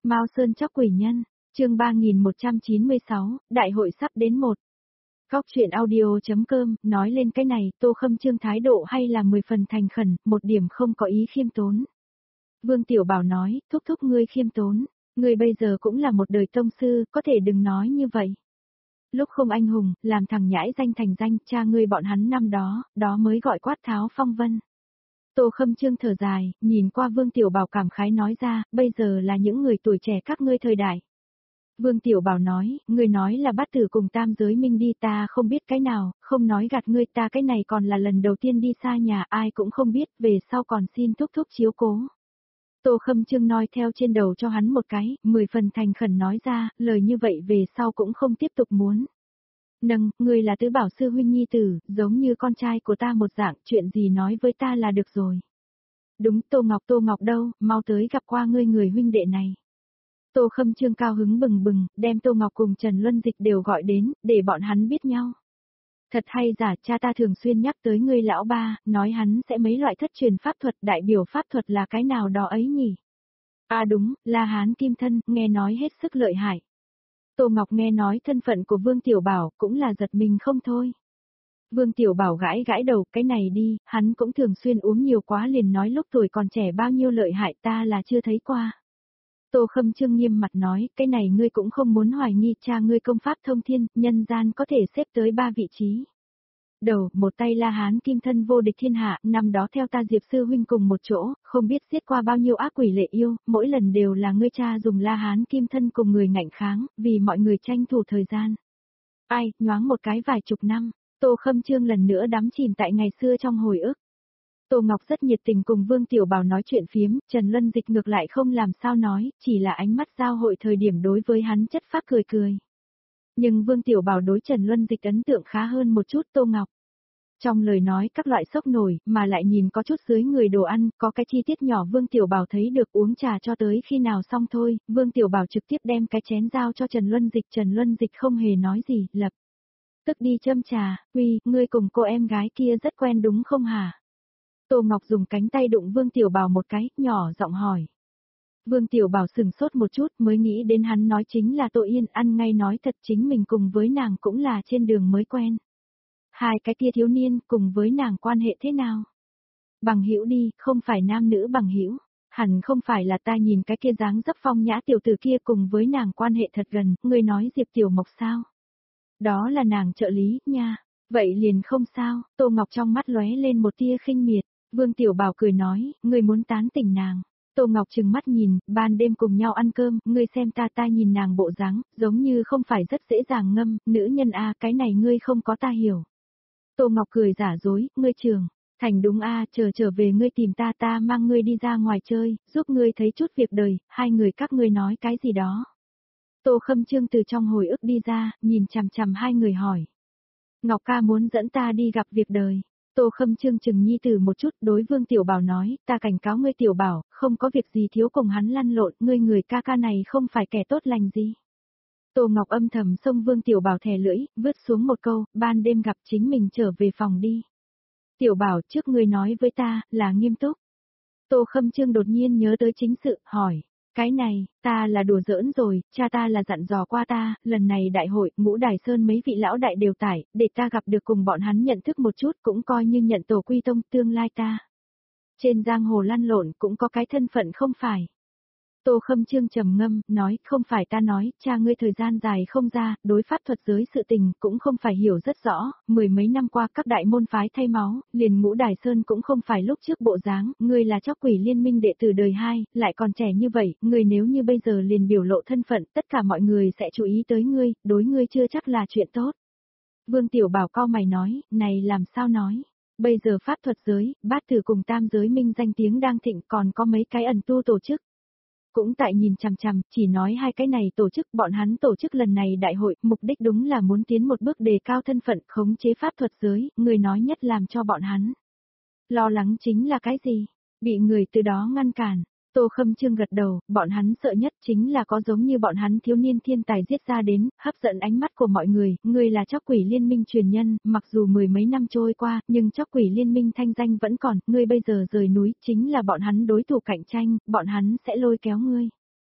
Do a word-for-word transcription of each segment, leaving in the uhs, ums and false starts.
Mao Sơn chóc quỷ nhân, chương ba nghìn một trăm chín mươi sáu, đại hội sắp đến một. Góc truyện audio.com, nói lên cái này, Tô Khâm Chương thái độ hay là mười phần thành khẩn, một điểm không có ý khiêm tốn. Vương Tiểu Bảo nói, thúc thúc ngươi khiêm tốn, ngươi bây giờ cũng là một đời tông sư, có thể đừng nói như vậy. Lúc không anh hùng, làm thằng nhãi danh thành danh, cha ngươi bọn hắn năm đó, đó mới gọi quát tháo phong vân. Tô Khâm Chương thở dài, nhìn qua Vương Tiểu Bảo cảm khái nói ra, bây giờ là những người tuổi trẻ các ngươi thời đại. Vương Tiểu Bảo nói, ngươi nói là bắt tử cùng tam giới minh đi, ta không biết cái nào, không nói gạt ngươi, ta cái này còn là lần đầu tiên đi xa nhà, ai cũng không biết, về sau còn xin thúc thúc chiếu cố. Tô Khâm Chương nói theo trên đầu cho hắn một cái, mười phần thành khẩn nói ra, lời như vậy về sau cũng không tiếp tục muốn. Nâng, ngươi là tứ bảo sư huynh nhi tử, giống như con trai của ta một dạng, chuyện gì nói với ta là được rồi. Đúng, Tô Ngọc Tô Ngọc đâu, mau tới gặp qua ngươi người huynh đệ này. Tô Khâm Chương cao hứng bừng bừng, đem Tô Ngọc cùng Trần Luân Dịch đều gọi đến, để bọn hắn biết nhau. Thật hay giả, cha ta thường xuyên nhắc tới ngươi lão ba, nói hắn sẽ mấy loại thất truyền pháp thuật, đại biểu pháp thuật là cái nào đó ấy nhỉ? À đúng, La Hán Kim Thân, nghe nói hết sức lợi hại. Tô Ngọc nghe nói thân phận của Vương Tiểu Bảo, cũng là giật mình không thôi. Vương Tiểu Bảo gãi gãi đầu, cái này đi, hắn cũng thường xuyên uống nhiều quá liền nói lúc tuổi còn trẻ bao nhiêu lợi hại ta là chưa thấy qua. Tô Khâm Chương nghiêm mặt nói, cái này ngươi cũng không muốn hoài nghi, cha ngươi công pháp thông thiên, nhân gian có thể xếp tới ba vị trí. Đầu, một tay La Hán Kim Thân vô địch thiên hạ, năm đó theo ta Diệp sư huynh cùng một chỗ, không biết giết qua bao nhiêu ác quỷ lệ yêu, mỗi lần đều là ngươi cha dùng La Hán Kim Thân cùng người ngạnh kháng, vì mọi người tranh thủ thời gian. Ai, nhoáng một cái vài chục năm, Tô Khâm Chương lần nữa đắm chìm tại ngày xưa trong hồi ức. Tô Ngọc rất nhiệt tình cùng Vương Tiểu Bảo nói chuyện phiếm, Trần Luân Dịch ngược lại không làm sao nói, chỉ là ánh mắt giao hội thời điểm đối với hắn chất phác cười cười. Nhưng Vương Tiểu Bảo đối Trần Luân Dịch ấn tượng khá hơn một chút. Tô Ngọc. Trong lời nói các loại sốc nổi, mà lại nhìn có chút dưới người đồ ăn, có cái chi tiết nhỏ Vương Tiểu Bảo thấy được, uống trà cho tới khi nào xong thôi, Vương Tiểu Bảo trực tiếp đem cái chén giao cho Trần Luân Dịch, Trần Luân Dịch không hề nói gì, lập tức đi châm trà, uy, ngươi cùng cô em gái kia rất quen đúng không hả? Tô Ngọc dùng cánh tay đụng Vương Tiểu Bảo một cái, nhỏ giọng hỏi. Vương Tiểu Bảo sừng sốt một chút mới nghĩ đến hắn nói chính là Tô Yên, ăn ngay nói thật chính mình cùng với nàng cũng là trên đường mới quen. Hai cái kia thiếu niên cùng với nàng quan hệ thế nào? Bằng hữu đi, không phải nam nữ bằng hữu, hẳn không phải là ta nhìn cái kia dáng dấp phong nhã tiểu tử kia cùng với nàng quan hệ thật gần, ngươi nói Diệp Tiểu Mộc sao? Đó là nàng trợ lý, nha. Vậy liền không sao, Tô Ngọc trong mắt lóe lên một tia khinh miệt. Vương Tiểu Bảo cười nói, ngươi muốn tán tỉnh nàng. Tô Ngọc trừng mắt nhìn, ban đêm cùng nhau ăn cơm, ngươi xem ta ta nhìn nàng bộ dáng, giống như không phải rất dễ dàng ngâm, nữ nhân a, cái này ngươi không có ta hiểu. Tô Ngọc cười giả dối, ngươi trường, thành đúng a, chờ trở về ngươi tìm ta ta mang ngươi đi ra ngoài chơi, giúp ngươi thấy chút việc đời, hai người các ngươi nói cái gì đó. Tô Khâm Chương từ trong hồi ức đi ra, nhìn chằm chằm hai người hỏi. Ngọc ca muốn dẫn ta đi gặp việc đời. Tô Khâm Chương chừng nhi tử một chút, đối Vương Tiểu Bảo nói, ta cảnh cáo ngươi Tiểu Bảo, không có việc gì thiếu cùng hắn lăn lộn, ngươi người ca ca này không phải kẻ tốt lành gì. Tô Ngọc âm thầm xông Vương Tiểu Bảo thè lưỡi, vứt xuống một câu, ban đêm gặp chính mình trở về phòng đi. Tiểu Bảo, trước ngươi nói với ta, là nghiêm túc. Tô Khâm Chương đột nhiên nhớ tới chính sự, hỏi. Cái này, ta là đùa giỡn rồi, cha ta là dặn dò qua ta, lần này đại hội, Ngũ Đài Sơn mấy vị lão đại đều tải, để ta gặp được cùng bọn hắn nhận thức một chút, cũng coi như nhận tổ quy tông tương lai ta. Trên giang hồ lăn lộn cũng có cái thân phận không phải. Tô Khâm Chương trầm ngâm, nói, không phải ta nói, cha ngươi thời gian dài không ra, đối pháp thuật giới sự tình cũng không phải hiểu rất rõ, mười mấy năm qua các đại môn phái thay máu, liền Ngũ Đài Sơn cũng không phải lúc trước bộ dáng, ngươi là chóc quỷ liên minh đệ tử đời hai, lại còn trẻ như vậy, ngươi nếu như bây giờ liền biểu lộ thân phận, tất cả mọi người sẽ chú ý tới ngươi, đối ngươi chưa chắc là chuyện tốt. Vương Tiểu Bảo cau mày nói, này làm sao nói? Bây giờ pháp thuật giới, bát tử cùng tam giới minh danh tiếng đang thịnh, còn có mấy cái ẩn tu tổ chức. Cũng tại nhìn chằm chằm, chỉ nói hai cái này tổ chức, bọn hắn tổ chức lần này đại hội, mục đích đúng là muốn tiến một bước đề cao thân phận, khống chế pháp thuật giới, người nói nhất làm cho bọn hắn. Lo lắng chính là cái gì? Bị người từ đó ngăn cản. Tô Khâm Chương gật đầu, bọn hắn sợ nhất chính là có giống như bọn hắn thiếu niên thiên tài giết ra đến, hấp dẫn ánh mắt của mọi người, người là chóc quỷ liên minh truyền nhân, mặc dù mười mấy năm trôi qua, nhưng chóc quỷ liên minh thanh danh vẫn còn, ngươi bây giờ rời núi, chính là bọn hắn đối thủ cạnh tranh, bọn hắn sẽ lôi kéo ngươi.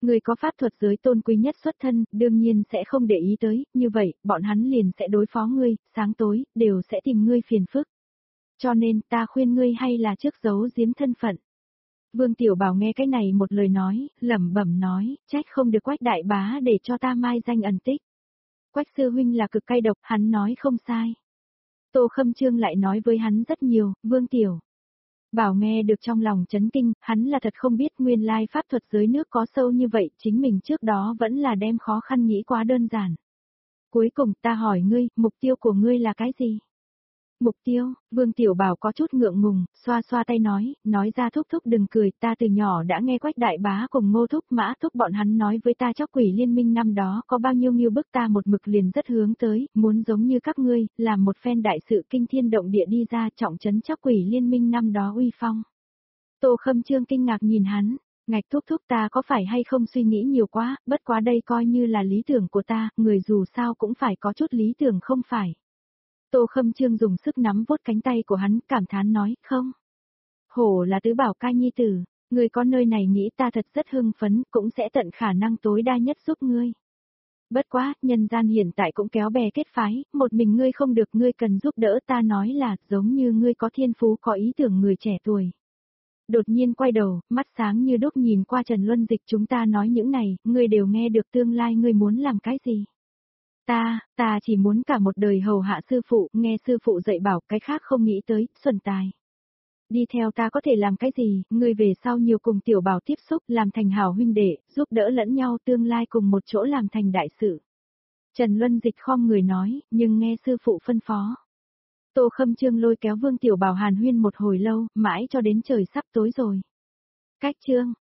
Người có pháp thuật giới tôn quý nhất xuất thân, đương nhiên sẽ không để ý tới, như vậy, bọn hắn liền sẽ đối phó ngươi, sáng tối, đều sẽ tìm ngươi phiền phức. Cho nên, ta khuyên ngươi hay là trước giấu giếm thân phận. Vương Tiểu Bảo nghe cái này một lời nói, lẩm bẩm nói, trách không được Quách đại bá để cho ta mai danh ẩn tích. Quách sư huynh là cực cay độc, hắn nói không sai. Tô Khâm Trương lại nói với hắn rất nhiều, Vương Tiểu Bảo nghe được trong lòng chấn kinh, hắn là thật không biết nguyên lai pháp thuật giới nước có sâu như vậy, chính mình trước đó vẫn là đem khó khăn nghĩ quá đơn giản. Cuối cùng ta hỏi ngươi, mục tiêu của ngươi là cái gì? Mục tiêu, Vương Tiểu Bảo có chút ngượng ngùng, xoa xoa tay nói, nói ra thúc thúc đừng cười, ta từ nhỏ đã nghe Quách đại bá cùng Ngô thúc Mã thúc bọn hắn nói với ta chóc quỷ liên minh năm đó có bao nhiêu nghiêu bức ta một mực liền rất hướng tới, muốn giống như các ngươi, làm một phen đại sự kinh thiên động địa đi ra trọng trấn chóc quỷ liên minh năm đó uy phong. Tô Khâm Trương kinh ngạc nhìn hắn, ngạch thúc thúc ta có phải hay không suy nghĩ nhiều quá, bất quá đây coi như là lý tưởng của ta, người dù sao cũng phải có chút lý tưởng không phải. Tô Khâm Trương dùng sức nắm vuốt cánh tay của hắn, cảm thán nói, không. Hổ là tứ bảo ca nhi tử, người có nơi này nghĩ ta thật rất hưng phấn, cũng sẽ tận khả năng tối đa nhất giúp ngươi. Bất quá, nhân gian hiện tại cũng kéo bè kết phái, một mình ngươi không được, ngươi cần giúp đỡ, ta nói là, giống như ngươi có thiên phú có ý tưởng người trẻ tuổi. Đột nhiên quay đầu, mắt sáng như đúc nhìn qua Trần Luân Dịch, chúng ta nói những này, ngươi đều nghe được, tương lai ngươi muốn làm cái gì. Ta, ta chỉ muốn cả một đời hầu hạ sư phụ, nghe sư phụ dạy bảo, cái khác không nghĩ tới, xuẩn tài. Đi theo ta có thể làm cái gì, ngươi về sau nhiều cùng Tiểu Bảo tiếp xúc, làm thành hảo huynh đệ, giúp đỡ lẫn nhau, tương lai cùng một chỗ làm thành đại sự. Trần Luân Dịch khom người nói, nhưng nghe sư phụ phân phó. Tô Khâm Trương lôi kéo Vương Tiểu Bảo hàn huyên một hồi lâu, mãi cho đến trời sắp tối rồi. Cách chương